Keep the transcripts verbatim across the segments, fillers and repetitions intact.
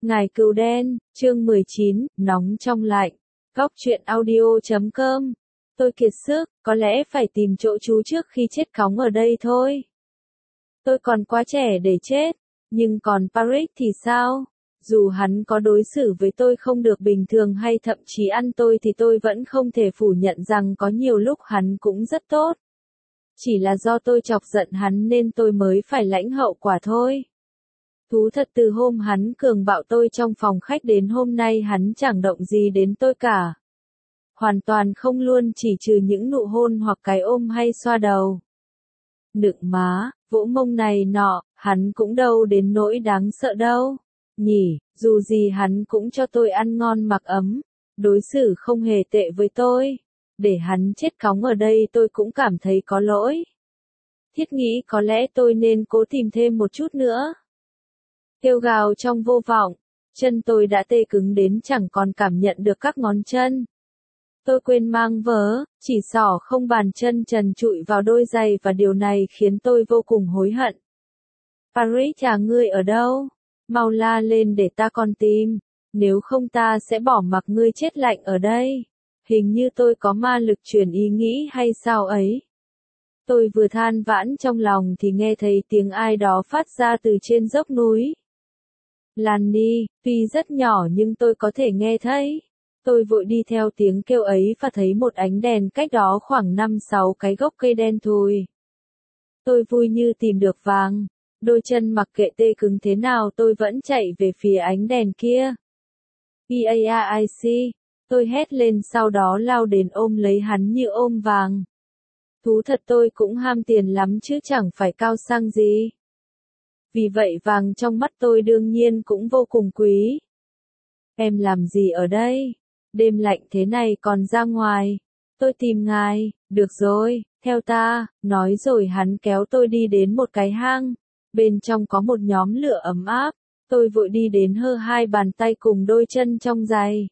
Ngải Cừu Đen, chương mười chín, nóng trong lạnh. Góc truyện audio chấm com. Tôi kiệt sức, có lẽ phải tìm chỗ trú trước khi chết cóng ở đây thôi. Tôi còn quá trẻ để chết, nhưng còn Patrick thì sao? Dù hắn có đối xử với tôi không được bình thường hay thậm chí ăn tôi thì tôi vẫn không thể phủ nhận rằng có nhiều lúc hắn cũng rất tốt. Chỉ là do tôi chọc giận hắn nên tôi mới phải lãnh hậu quả thôi. Thú thật từ hôm hắn cường bạo tôi trong phòng khách đến hôm nay hắn chẳng động gì đến tôi cả. Hoàn toàn không luôn, chỉ trừ những nụ hôn hoặc cái ôm hay xoa đầu. Nựng má, vỗ mông này nọ, hắn cũng đâu đến nỗi đáng sợ đâu. Nhỉ, dù gì hắn cũng cho tôi ăn ngon mặc ấm, đối xử không hề tệ với tôi. Để hắn chết cóng ở đây tôi cũng cảm thấy có lỗi. Thiết nghĩ có lẽ tôi nên cố tìm thêm một chút nữa. Kêu gào trong vô vọng, chân tôi đã tê cứng đến chẳng còn cảm nhận được các ngón chân. Tôi quên mang vớ, chỉ xỏ không bàn chân trần trụi vào đôi giày và điều này khiến tôi vô cùng hối hận. Patrick à, ngươi ở đâu? Mau la lên để ta còn tìm, nếu không ta sẽ bỏ mặc ngươi chết lạnh ở đây. Hình như tôi có ma lực truyền ý nghĩ hay sao ấy. Tôi vừa than vãn trong lòng thì nghe thấy tiếng ai đó phát ra từ trên dốc núi. Lanny, tuy rất nhỏ nhưng tôi có thể nghe thấy. Tôi vội đi theo tiếng kêu ấy và thấy một ánh đèn cách đó khoảng năm sáu cái gốc cây đen thùi. Tôi vui như tìm được vàng. Đôi chân mặc kệ tê cứng thế nào tôi vẫn chạy về phía ánh đèn kia. Paic, tôi hét lên sau đó lao đến ôm lấy hắn như ôm vàng. Thú thật tôi cũng ham tiền lắm chứ chẳng phải cao sang gì. Vì vậy vàng trong mắt tôi đương nhiên cũng vô cùng quý. Em làm gì ở đây? Đêm lạnh thế này còn ra ngoài. Tôi tìm ngài, được rồi, theo ta, nói rồi hắn kéo tôi đi đến một cái hang. Bên trong có một nhóm lửa ấm áp. Tôi vội đi đến hơ hai bàn tay cùng đôi chân trong giày.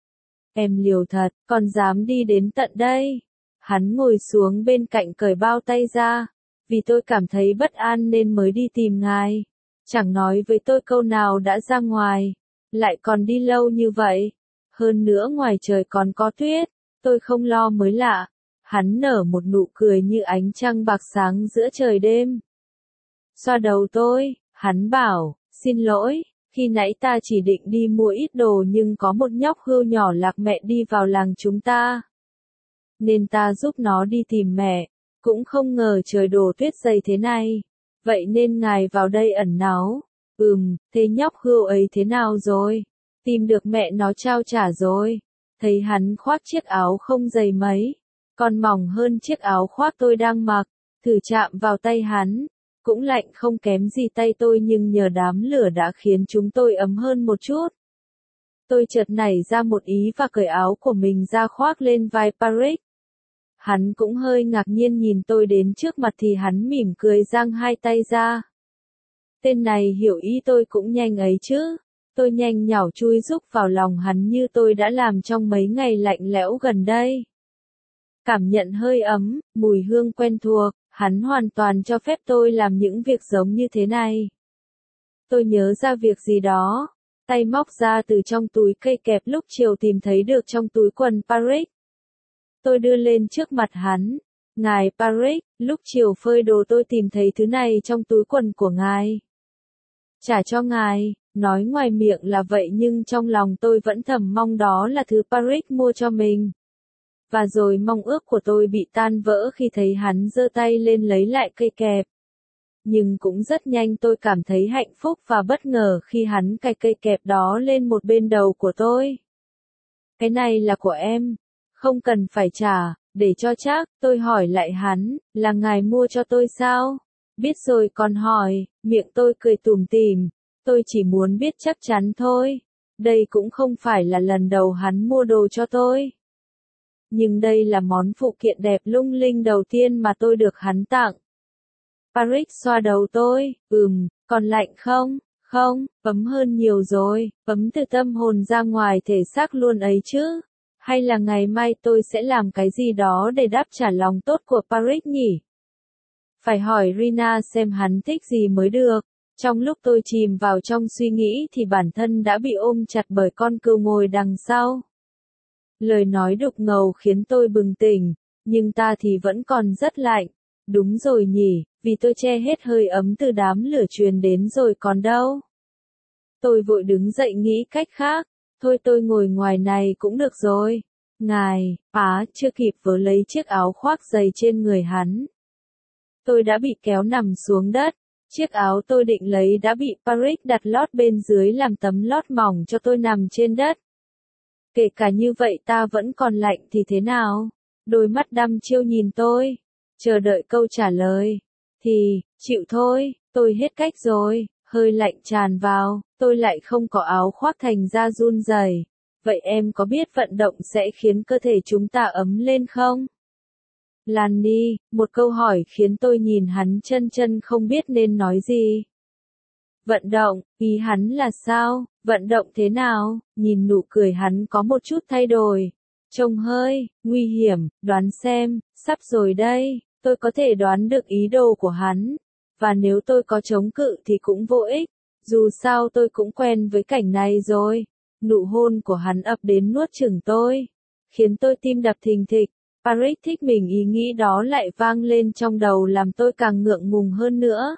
Em liều thật, còn dám đi đến tận đây. Hắn ngồi xuống bên cạnh cởi bao tay ra. Vì tôi cảm thấy bất an nên mới đi tìm ngài. Chẳng nói với tôi câu nào đã ra ngoài. Lại còn đi lâu như vậy. Hơn nữa ngoài trời còn có tuyết. Tôi không lo mới lạ. Hắn nở một nụ cười như ánh trăng bạc sáng giữa trời đêm. Xoa đầu tôi, hắn bảo, xin lỗi, khi nãy ta chỉ định đi mua ít đồ nhưng có một nhóc hươu nhỏ lạc mẹ đi vào làng chúng ta. Nên ta giúp nó đi tìm mẹ, cũng không ngờ trời đổ tuyết dày thế này. Vậy nên ngài vào đây ẩn náu. Ừm, thế nhóc hươu ấy thế nào rồi? Tìm được mẹ nó trao trả rồi. Thấy hắn khoác chiếc áo không dày mấy, còn mỏng hơn chiếc áo khoác tôi đang mặc, thử chạm vào tay hắn. Cũng lạnh không kém gì tay tôi nhưng nhờ đám lửa đã khiến chúng tôi ấm hơn một chút. Tôi chợt nảy ra một ý và cởi áo của mình ra khoác lên vai Patrick. Hắn cũng hơi ngạc nhiên nhìn tôi đến trước mặt thì hắn mỉm cười giang hai tay ra. Tên này hiểu ý tôi cũng nhanh ấy chứ. Tôi nhanh nhảu chui rúc vào lòng hắn như tôi đã làm trong mấy ngày lạnh lẽo gần đây. Cảm nhận hơi ấm, mùi hương quen thuộc. Hắn hoàn toàn cho phép tôi làm những việc giống như thế này. Tôi nhớ ra việc gì đó. Tay móc ra từ trong túi cây kẹp lúc chiều tìm thấy được trong túi quần Patrick. Tôi đưa lên trước mặt hắn. Ngài Patrick, lúc chiều phơi đồ tôi tìm thấy thứ này trong túi quần của ngài. Trả cho ngài, nói ngoài miệng là vậy nhưng trong lòng tôi vẫn thầm mong đó là thứ Patrick mua cho mình. Và rồi mong ước của tôi bị tan vỡ khi thấy hắn giơ tay lên lấy lại cây kẹp. Nhưng cũng rất nhanh tôi cảm thấy hạnh phúc và bất ngờ khi hắn cài cây kẹp đó lên một bên đầu của tôi. Cái này là của em, không cần phải trả, để cho chắc, tôi hỏi lại hắn, là ngài mua cho tôi sao? Biết rồi còn hỏi, miệng tôi cười tủm tỉm, tôi chỉ muốn biết chắc chắn thôi. Đây cũng không phải là lần đầu hắn mua đồ cho tôi. Nhưng đây là món phụ kiện đẹp lung linh đầu tiên mà tôi được hắn tặng. Patrick xoa đầu tôi, ừm, còn lạnh không? Không, ấm hơn nhiều rồi, ấm từ tâm hồn ra ngoài thể xác luôn ấy chứ. Hay là ngày mai tôi sẽ làm cái gì đó để đáp trả lòng tốt của Patrick nhỉ? Phải hỏi Rina xem hắn thích gì mới được. Trong lúc tôi chìm vào trong suy nghĩ thì bản thân đã bị ôm chặt bởi con cừu ngồi đằng sau. Lời nói đục ngầu khiến tôi bừng tỉnh, nhưng ta thì vẫn còn rất lạnh. Đúng rồi nhỉ, vì tôi che hết hơi ấm từ đám lửa truyền đến rồi còn đâu. Tôi vội đứng dậy nghĩ cách khác, thôi tôi ngồi ngoài này cũng được rồi. Ngài, á, chưa kịp vớ lấy chiếc áo khoác dày trên người hắn. Tôi đã bị kéo nằm xuống đất, chiếc áo tôi định lấy đã bị Patrick đặt lót bên dưới làm tấm lót mỏng cho tôi nằm trên đất. Kể cả như vậy ta vẫn còn lạnh thì thế nào? Đôi mắt đăm chiêu nhìn tôi, chờ đợi câu trả lời. Thì, chịu thôi, tôi hết cách rồi, hơi lạnh tràn vào, tôi lại không có áo khoác thành ra run rẩy. Vậy em có biết vận động sẽ khiến cơ thể chúng ta ấm lên không? Lan đi, một câu hỏi khiến tôi nhìn hắn chân chân không biết nên nói gì. Vận động, ý hắn là sao? Vận động thế nào? Nhìn nụ cười hắn có một chút thay đổi. Trông hơi, nguy hiểm, đoán xem, sắp rồi đây, tôi có thể đoán được ý đồ của hắn. Và nếu tôi có chống cự thì cũng vô ích, dù sao tôi cũng quen với cảnh này rồi. Nụ hôn của hắn ập đến nuốt chửng tôi, khiến tôi tim đập thình thịch. Patrick thích mình ý nghĩ đó lại vang lên trong đầu làm tôi càng ngượng ngùng hơn nữa.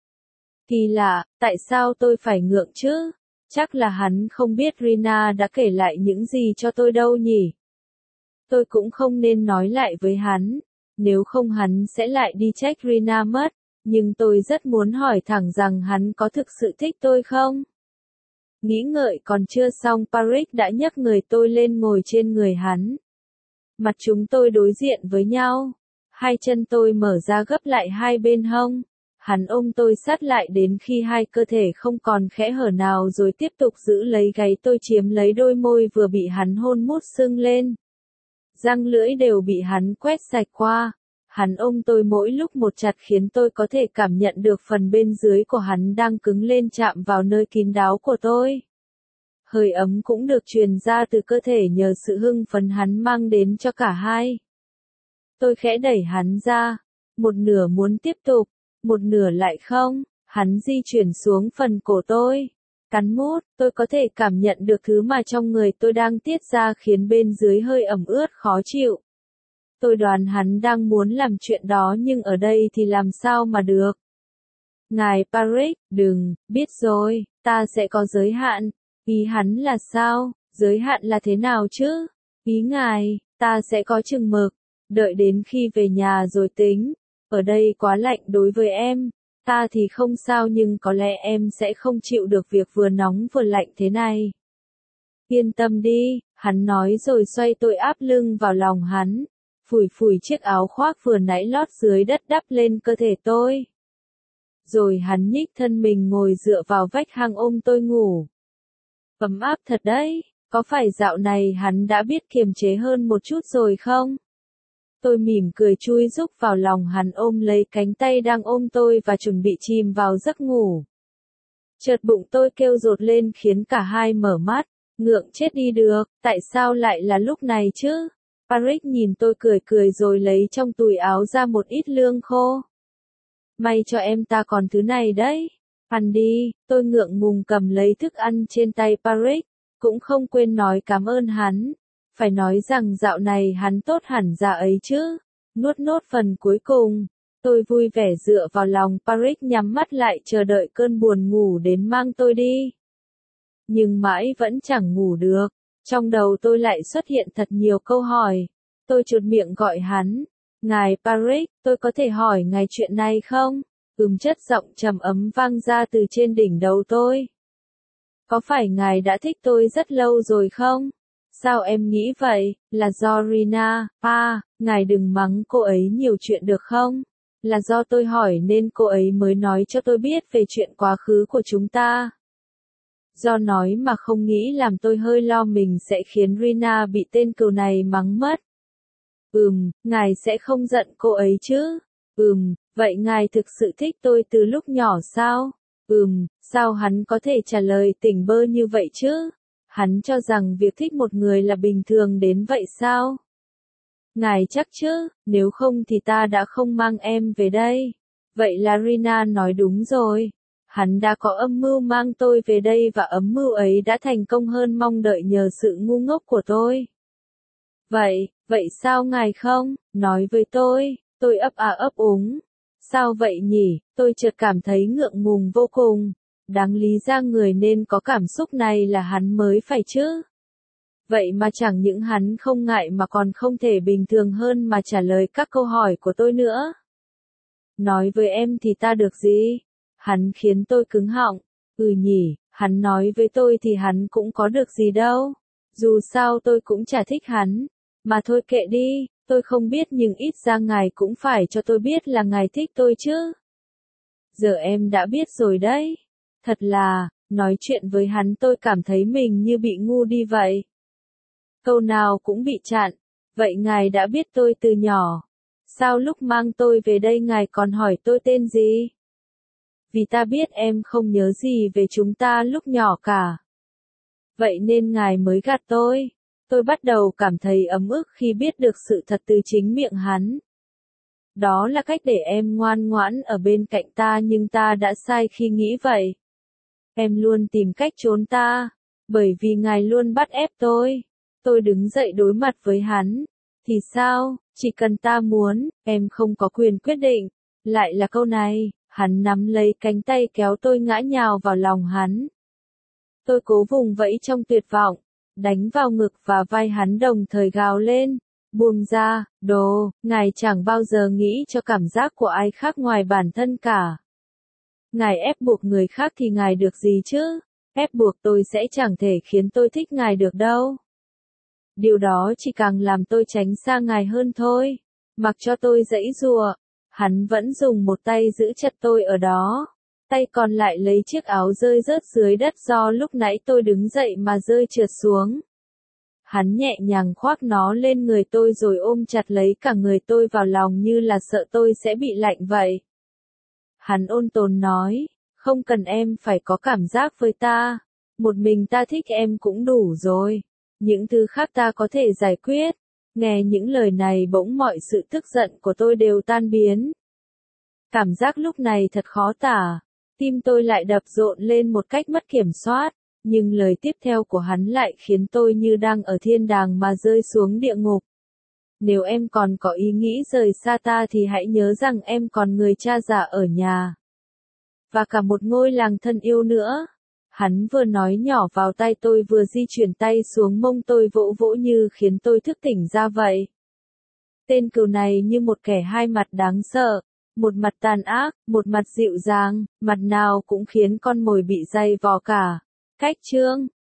Kỳ lạ, tại sao tôi phải ngượng chứ? Chắc là hắn không biết Rina đã kể lại những gì cho tôi đâu nhỉ? Tôi cũng không nên nói lại với hắn, nếu không hắn sẽ lại đi trách Rina mất, nhưng tôi rất muốn hỏi thẳng rằng hắn có thực sự thích tôi không? Nghĩ ngợi còn chưa xong Patrick đã nhấc người tôi lên ngồi trên người hắn. Mặt chúng tôi đối diện với nhau, hai chân tôi mở ra gấp lại hai bên hông. Hắn ôm tôi sát lại đến khi hai cơ thể không còn khẽ hở nào rồi tiếp tục giữ lấy gáy tôi chiếm lấy đôi môi vừa bị hắn hôn mút sưng lên. Răng lưỡi đều bị hắn quét sạch qua. Hắn ôm tôi mỗi lúc một chặt khiến tôi có thể cảm nhận được phần bên dưới của hắn đang cứng lên chạm vào nơi kín đáo của tôi. Hơi ấm cũng được truyền ra từ cơ thể nhờ sự hưng phấn hắn mang đến cho cả hai. Tôi khẽ đẩy hắn ra, một nửa muốn tiếp tục, một nửa lại không, hắn di chuyển xuống phần cổ tôi. Cắn mút, tôi có thể cảm nhận được thứ mà trong người tôi đang tiết ra khiến bên dưới hơi ẩm ướt khó chịu. Tôi đoán hắn đang muốn làm chuyện đó nhưng ở đây thì làm sao mà được. Ngài Patrick, đừng, biết rồi, ta sẽ có giới hạn. Ý hắn là sao? Giới hạn là thế nào chứ? Ý ngài, ta sẽ có chừng mực, đợi đến khi về nhà rồi tính. Ở đây quá lạnh đối với em, ta thì không sao nhưng có lẽ em sẽ không chịu được việc vừa nóng vừa lạnh thế này. Yên tâm đi, hắn nói rồi xoay tôi áp lưng vào lòng hắn, phủi phủi chiếc áo khoác vừa nãy lót dưới đất đắp lên cơ thể tôi. Rồi hắn nhích thân mình ngồi dựa vào vách hang ôm tôi ngủ. Ấm áp thật đấy, có phải dạo này hắn đã biết kiềm chế hơn một chút rồi không? Tôi mỉm cười chui rúc vào lòng hắn ôm lấy cánh tay đang ôm tôi và chuẩn bị chìm vào giấc ngủ. Chợt bụng tôi kêu rột lên khiến cả hai mở mắt, ngượng chết đi được, tại sao lại là lúc này chứ? Patrick nhìn tôi cười cười rồi lấy trong túi áo ra một ít lương khô. May cho em ta còn thứ này đấy. Ăn đi, tôi ngượng ngùng cầm lấy thức ăn trên tay Patrick, cũng không quên nói cảm ơn hắn. Phải nói rằng dạo này hắn tốt hẳn ra ấy chứ. Nuốt nốt phần cuối cùng, tôi vui vẻ dựa vào lòng Patrick nhắm mắt lại chờ đợi cơn buồn ngủ đến mang tôi đi. Nhưng mãi vẫn chẳng ngủ được, trong đầu tôi lại xuất hiện thật nhiều câu hỏi. Tôi chột miệng gọi hắn, ngài Patrick, tôi có thể hỏi ngài chuyện này không? Ừm chất giọng trầm ấm vang ra từ trên đỉnh đầu tôi. Có phải ngài đã thích tôi rất lâu rồi không? Sao em nghĩ vậy? Là do Rina, à, ngài đừng mắng cô ấy nhiều chuyện được không? Là do tôi hỏi nên cô ấy mới nói cho tôi biết về chuyện quá khứ của chúng ta. Do nói mà không nghĩ làm tôi hơi lo mình sẽ khiến Rina bị tên cừu này mắng mất. Ừm, ngài sẽ không giận cô ấy chứ? Ừm, vậy ngài thực sự thích tôi từ lúc nhỏ sao? Ừm, sao hắn có thể trả lời tỉnh bơ như vậy chứ? Hắn cho rằng việc thích một người là bình thường đến vậy sao? Ngài chắc chứ, nếu không thì ta đã không mang em về đây. Vậy là Rina nói đúng rồi. Hắn đã có âm mưu mang tôi về đây và âm mưu ấy đã thành công hơn mong đợi nhờ sự ngu ngốc của tôi. Vậy, vậy sao ngài không, nói với tôi, tôi ấp à ấp úng. Sao vậy nhỉ, tôi chợt cảm thấy ngượng ngùng vô cùng. Đáng lý ra người nên có cảm xúc này là hắn mới phải chứ. Vậy mà chẳng những hắn không ngại mà còn không thể bình thường hơn mà trả lời các câu hỏi của tôi nữa. Nói với em thì ta được gì? Hắn khiến tôi cứng họng. Ừ nhỉ, hắn nói với tôi thì hắn cũng có được gì đâu. Dù sao tôi cũng chả thích hắn. Mà thôi kệ đi, tôi không biết nhưng ít ra ngài cũng phải cho tôi biết là ngài thích tôi chứ. Giờ em đã biết rồi đấy. Thật là, nói chuyện với hắn tôi cảm thấy mình như bị ngu đi vậy. Câu nào cũng bị chặn. Vậy ngài đã biết tôi từ nhỏ. Sao lúc mang tôi về đây ngài còn hỏi tôi tên gì? Vì ta biết em không nhớ gì về chúng ta lúc nhỏ cả. Vậy nên ngài mới gạt tôi. Tôi bắt đầu cảm thấy ấm ức khi biết được sự thật từ chính miệng hắn. Đó là cách để em ngoan ngoãn ở bên cạnh ta nhưng ta đã sai khi nghĩ vậy. Em luôn tìm cách trốn ta, bởi vì ngài luôn bắt ép tôi. Tôi đứng dậy đối mặt với hắn. Thì sao, chỉ cần ta muốn, em không có quyền quyết định. Lại là câu này, hắn nắm lấy cánh tay kéo tôi ngã nhào vào lòng hắn. Tôi cố vùng vẫy trong tuyệt vọng, đánh vào ngực và vai hắn đồng thời gào lên. Buông ra, đồ, ngài chẳng bao giờ nghĩ cho cảm giác của ai khác ngoài bản thân cả. Ngài ép buộc người khác thì ngài được gì chứ? Ép buộc tôi sẽ chẳng thể khiến tôi thích ngài được đâu. Điều đó chỉ càng làm tôi tránh xa ngài hơn thôi. Mặc cho tôi giãy giụa, hắn vẫn dùng một tay giữ chặt tôi ở đó. Tay còn lại lấy chiếc áo rơi rớt dưới đất do lúc nãy tôi đứng dậy mà rơi trượt xuống. Hắn nhẹ nhàng khoác nó lên người tôi rồi ôm chặt lấy cả người tôi vào lòng như là sợ tôi sẽ bị lạnh vậy. Hắn ôn tồn nói, không cần em phải có cảm giác với ta. Một mình ta thích em cũng đủ rồi. Những thứ khác ta có thể giải quyết. Nghe những lời này bỗng mọi sự tức giận của tôi đều tan biến. Cảm giác lúc này thật khó tả. Tim tôi lại đập rộn lên một cách mất kiểm soát. Nhưng lời tiếp theo của hắn lại khiến tôi như đang ở thiên đàng mà rơi xuống địa ngục. Nếu em còn có ý nghĩ rời xa ta thì hãy nhớ rằng em còn người cha già ở nhà. Và cả một ngôi làng thân yêu nữa. Hắn vừa nói nhỏ vào tai tôi vừa di chuyển tay xuống mông tôi vỗ vỗ như khiến tôi thức tỉnh ra vậy. Tên cừu này như một kẻ hai mặt đáng sợ. Một mặt tàn ác, một mặt dịu dàng, mặt nào cũng khiến con mồi bị day vò cả. Cách chương